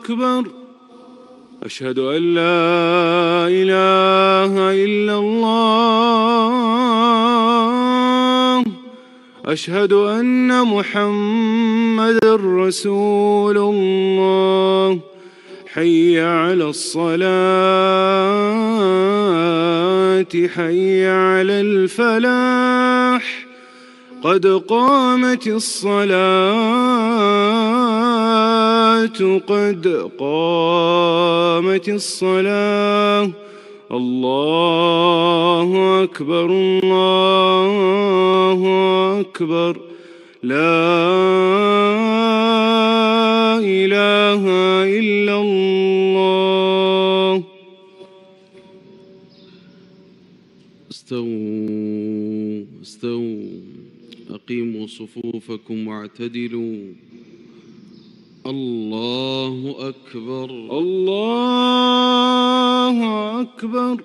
أكبر. أشهد أن لا إله إلا الله. أشهد أن محمدًا رسول الله. حي على الصلاة، حي على الفلاح، قد قامت الصلاة، قد قامت الصلاة. الله أكبر، الله أكبر، لا إله إلا الله. استووا استووا، أقيموا صفوفكم واعتدلوا. الله أكبر، الله أكبر.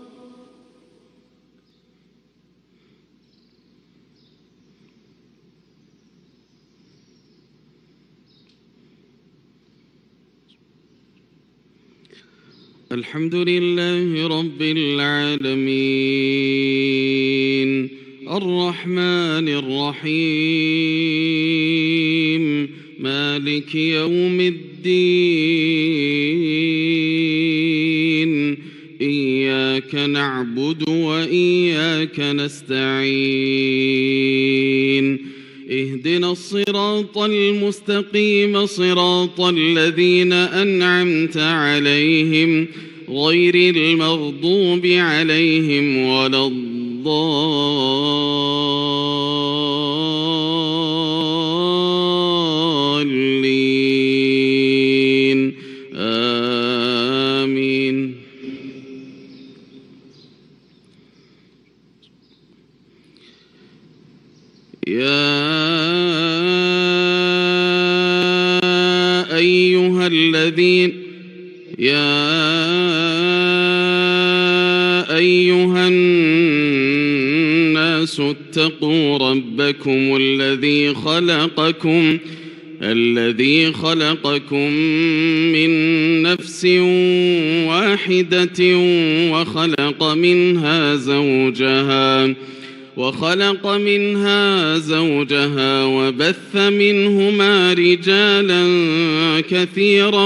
الحمد لله رب العالمين، الرحمن الرحيم، مالك يوم الدين. إياك نعبد وإياك نستعين. اهدنا الصراط المستقيم، صراط الذين أنعمت عليهم غير المغضوب عليهم ولا الضالين. آمين. يا أيها الناس اتقوا ربكم الذي خلقكم من نفس واحدة وخلق منها زوجها وبث منهما رجالا كثيرا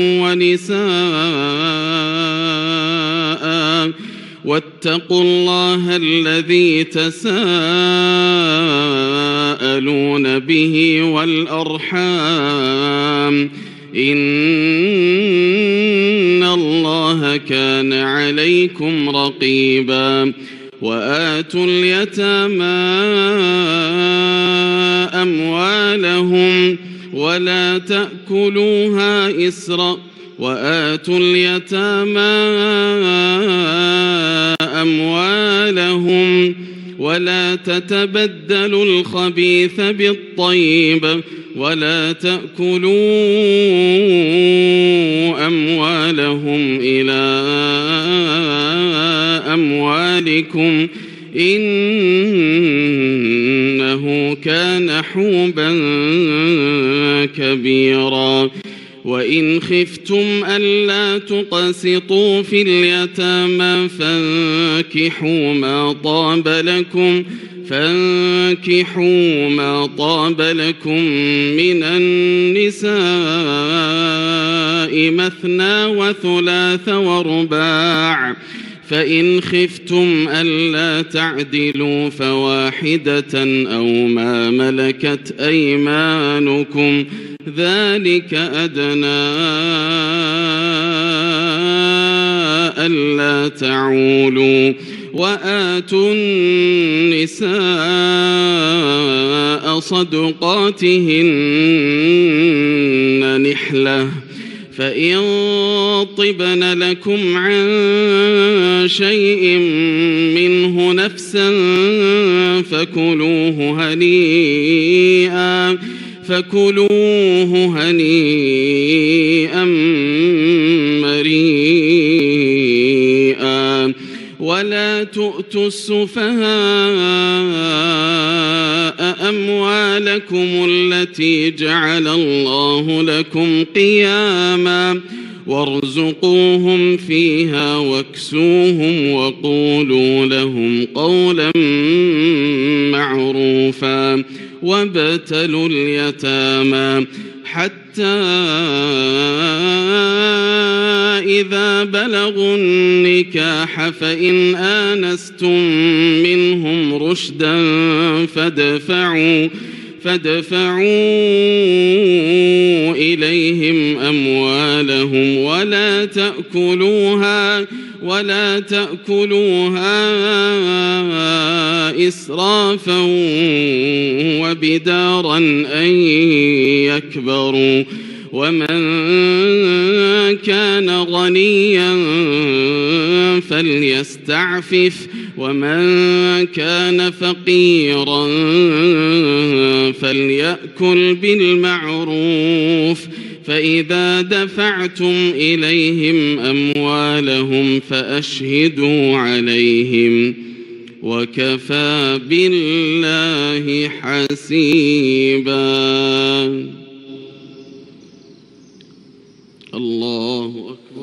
ونساء. واتقوا الله الذي تساءلون به والأرحام، إن الله كان عليكم رقيبا. وآتوا اليتامى أموالهم ولا تتبدلوا الخبيث بالطيب، ولا تأكلوا أموالهم إلى أموالكم، إنه كان حوبا كبيرا. وإن خفتم ألا تقسطوا في اليتامى فانكحوا ما طاب لكم من النساء مثنى وثلاث ورباع، فإن خفتم ألا تعدلوا فواحدة أو ما ملكت أيمانكم، ذلك أدنى ألا تعولوا. وآتوا النساء صدقاتهن نحلة، فإن طبن لكم عن شيء منه نفسا فكلوه هنيئا مريئا. ولا تؤتوا السفهاء أموالكم التي جعل الله لكم قياما وارزقوهم فيها واكسوهم وقولوا لهم قولا معروفا وابتلوا اليتامى حتى إذا بلغوا النكاح فإن آنستم منهم رشدا فادفعوا إليهم أموالهم ولا تأكلوها إسرافا وبدارا أن يكبروا ومن كان غنيا فليستعفف ومن كان فقيرا فليأكل بالمعروف فإذا دفعتم إليهم أموالهم فأشهدوا عليهم وكفى بالله حسيبا. الله أكبر.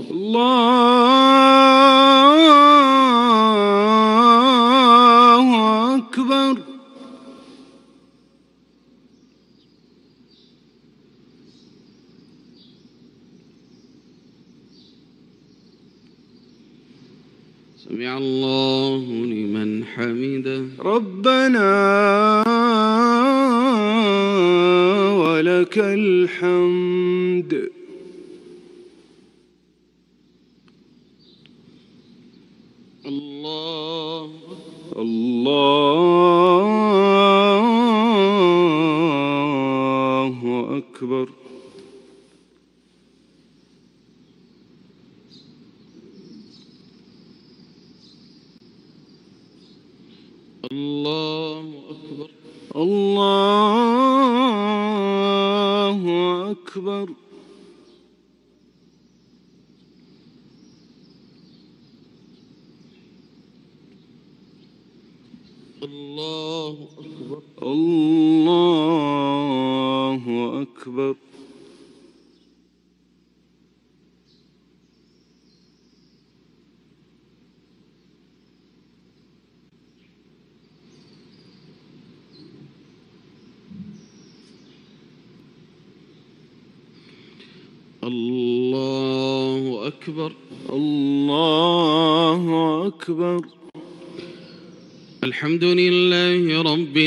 الله أكبر. سمع الله لمن حمده. ربنا ولك الحمد. الله أكبر. الله أكبر. الله أكبر. الله أكبر. الله أكبر. الله أكبر. الله أكبر. الحمد لله رب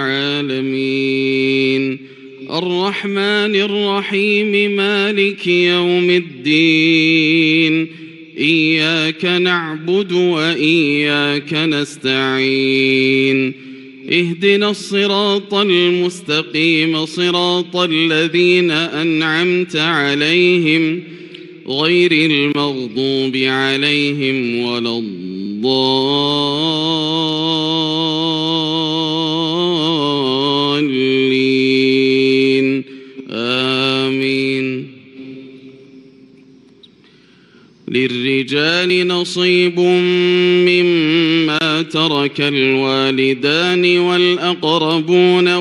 العالمين الرحمن الرحيم مالك يوم الدين إياك نعبد وإياك نستعين اهدنا الصراط المستقيم صراط الذين أنعمت عليهم غير المغضوب عليهم ولا الضالين آمين. للرجال نصيب مما ترك الوالدان والأقربون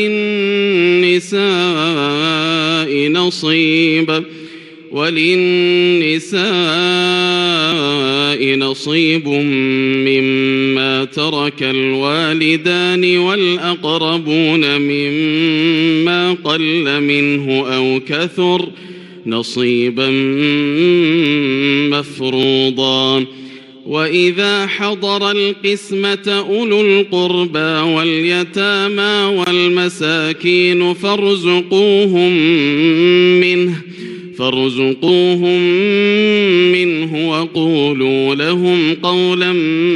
وللنساء نصيب مما ترك الوالدان والأقربون مما قل منه أو كثر نصيبا مفروضا. وإذا حضر القسمة أولو القربى واليتامى والمساكين فارزقوهم منه وقولوا لهم قولا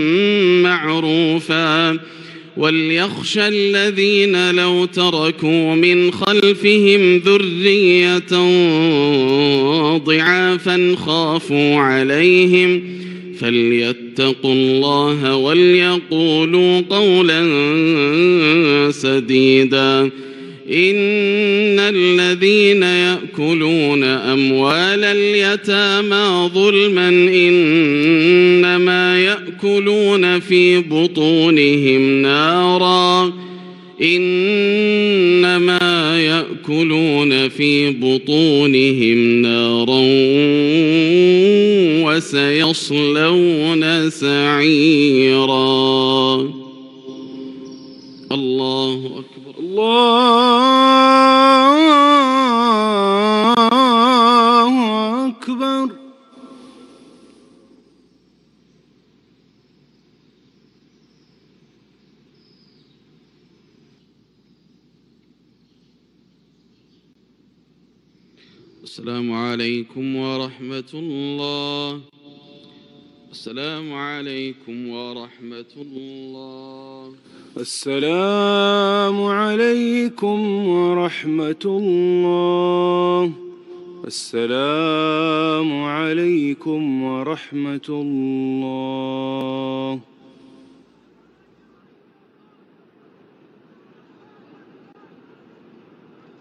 معروفا. وليخشى الذين لو تركوا من خلفهم ذرية ضعافا خافوا عليهم فليتقوا الله وليقولوا قولا سديدا. إن الذين يأكلون أموال اليتامى ظلما إنما يأكلون في بطونهم نارا إنما يأكلون في بطونهم نارا وسيصلون سعيرا. الله أكبر. الله أكبر. السلام عليكم ورحمة الله. السلام عليكم ورحمة الله. السلام عليكم ورحمة الله. السلام عليكم ورحمة الله.